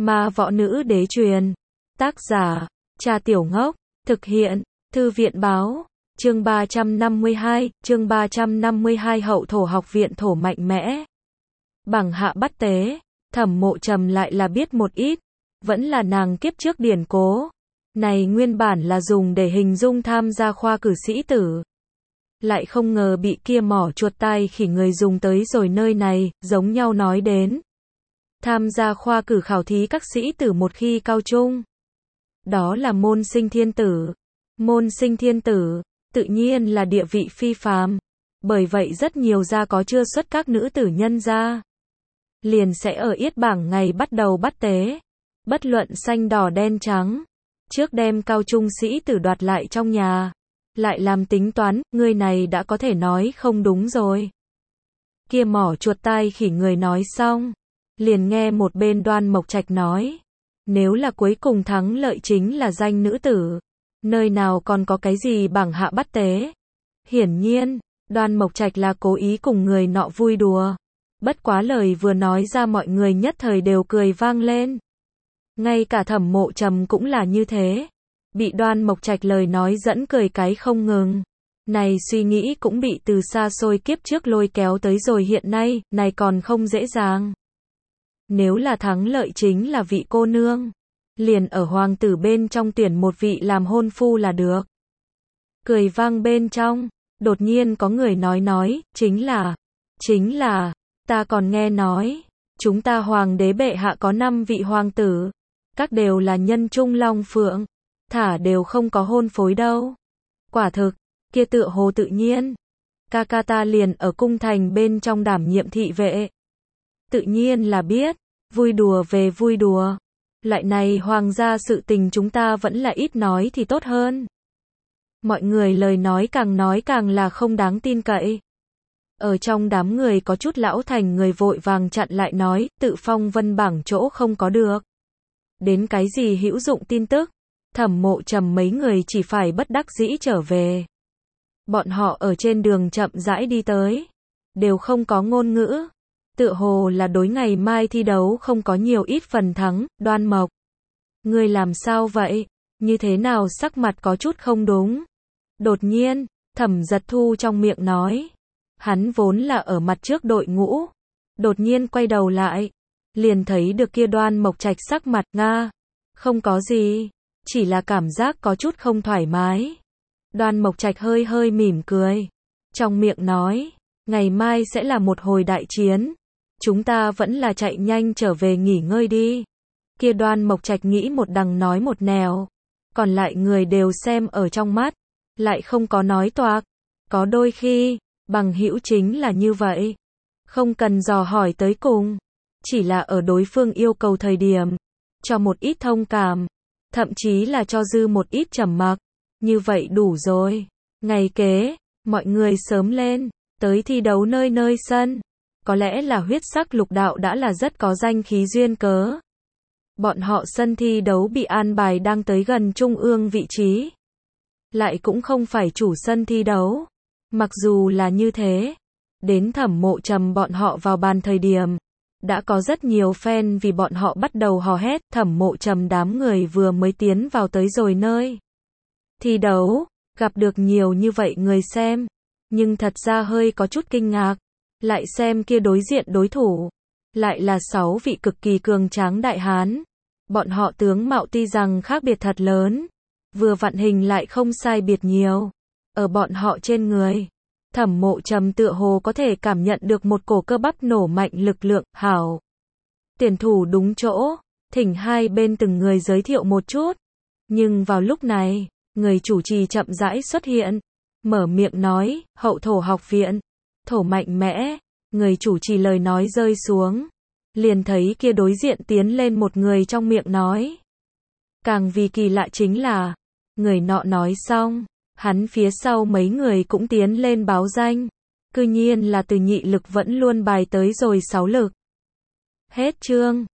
Ma võ nữ đế truyền. Tác giả, Trà Tiểu Ngốc. Thực hiện, Thư viện báo. Chương 352, Hậu thổ học viện thổ mạnh mẽ. Bảng hạ bắt tế, Thẩm Mộ Trầm lại là biết một ít, vẫn là nàng kiếp trước điển cố. Này nguyên bản là dùng để hình dung tham gia khoa cử sĩ tử. Lại không ngờ bị kia mỏ chuột tai khỉ người dùng tới rồi nơi này, giống nhau nói đến. Tham gia khoa cử khảo thí các sĩ tử một khi cao trung. Đó là môn sinh thiên tử. Môn sinh thiên tử, tự nhiên là địa vị phi phàm. Bởi vậy rất nhiều gia có chưa xuất các nữ tử nhân gia. Liền sẽ ở yết bảng ngày bắt đầu bắt tế. Bất luận xanh đỏ đen trắng. Trước đem cao trung sĩ tử đoạt lại trong nhà. Lại làm tính toán, người này đã có thể nói không đúng rồi. Kia mỏ chuột tai khỉ người nói xong. Liền nghe một bên Đoan Mộc Trạch nói. Nếu là cuối cùng thắng lợi chính là danh nữ tử. Nơi nào còn có cái gì bảng hạ bắt tế. Hiển nhiên, Đoan Mộc Trạch là cố ý cùng người nọ vui đùa. Bất quá lời vừa nói ra mọi người nhất thời đều cười vang lên. Ngay cả Thẩm Mộ Trầm cũng là như thế. Bị Đoan Mộc Trạch lời nói dẫn cười cái không ngừng. Này suy nghĩ cũng bị từ xa xôi kiếp trước lôi kéo tới rồi hiện nay, này còn không dễ dàng. Nếu là thắng lợi chính là vị cô nương. Liền ở hoàng tử bên trong tuyển một vị làm hôn phu là được. Cười vang bên trong, đột nhiên có người nói, chính là, ta còn nghe nói, chúng ta hoàng đế bệ hạ có 5 vị hoàng tử, các đều là nhân trung long phượng, thả đều không có hôn phối đâu. Quả thực, kia tựa hồ tự nhiên. Ca ca ta liền ở cung thành bên trong đảm nhiệm thị vệ. Tự nhiên là biết, vui đùa về vui đùa. Loại này hoàng gia sự tình chúng ta vẫn là ít nói thì tốt hơn. Mọi người lời nói càng là không đáng tin cậy. Ở trong đám người có chút lão thành người vội vàng chặn lại nói, tự phong vân bảng chỗ không có được. Đến cái gì hữu dụng tin tức, Thẩm Mộ Trầm mấy người chỉ phải bất đắc dĩ trở về. Bọn họ ở trên đường chậm rãi đi tới, đều không có ngôn ngữ. Tựa hồ là đối ngày mai thi đấu không có nhiều ít phần thắng. Đoan Mộc, ngươi làm sao vậy? Như thế nào sắc mặt có chút không đúng? Đột nhiên, Thẩm Giật Thu trong miệng nói. Hắn vốn là ở mặt trước đội ngũ. Đột nhiên quay đầu lại. Liền thấy được kia Đoan Mộc Trạch sắc mặt nga. Không có gì. Chỉ là cảm giác có chút không thoải mái. Đoan Mộc Trạch hơi mỉm cười. Trong miệng nói. Ngày mai sẽ là một hồi đại chiến. Chúng ta vẫn là chạy nhanh trở về nghỉ ngơi đi. Kia Đoan Mộc Trạch nghĩ một đằng nói một nẻo. Còn lại người đều xem ở trong mắt. Lại không có nói toạc. Có đôi khi, bằng hữu chính là như vậy. Không cần dò hỏi tới cùng. Chỉ là ở đối phương yêu cầu thời điểm. Cho một ít thông cảm. Thậm chí là cho dư một ít trầm mặc. Như vậy đủ rồi. Ngày kế, mọi người sớm lên. Tới thi đấu nơi sân. Có lẽ là huyết sắc lục đạo đã là rất có danh khí duyên cớ. Bọn họ sân thi đấu bị an bài đang tới gần trung ương vị trí. Lại cũng không phải chủ sân thi đấu. Mặc dù là như thế. Đến Thẩm Mộ Trầm bọn họ vào bàn thời điểm. Đã có rất nhiều fan vì bọn họ bắt đầu hò hét. Thẩm Mộ Trầm đám người vừa mới tiến vào tới rồi nơi thi đấu. Gặp được nhiều như vậy người xem. Nhưng thật ra hơi có chút kinh ngạc. Lại xem kia đối diện đối thủ. Lại là 6 vị cực kỳ cường tráng đại hán. Bọn họ tướng mạo tuy rằng khác biệt thật lớn. Vừa vặn hình lại không sai biệt nhiều. Ở bọn họ trên người. Thẩm Mộ Trầm tựa hồ có thể cảm nhận được một cổ cơ bắp nổ mạnh lực lượng. Hảo. Tiền thủ đúng chỗ. Thỉnh hai bên từng người giới thiệu một chút. Nhưng vào lúc này, người chủ trì chậm rãi xuất hiện. Mở miệng nói, hậu thổ học viện. Thổ mạnh mẽ, người chủ trì lời nói rơi xuống. Liền thấy kia đối diện tiến lên một người trong miệng nói. Càng vì kỳ lạ chính là, người nọ nói xong, hắn phía sau mấy người cũng tiến lên báo danh. Cư nhiên là từ nhị lực vẫn luôn bài tới rồi 6 lực. Hết chương.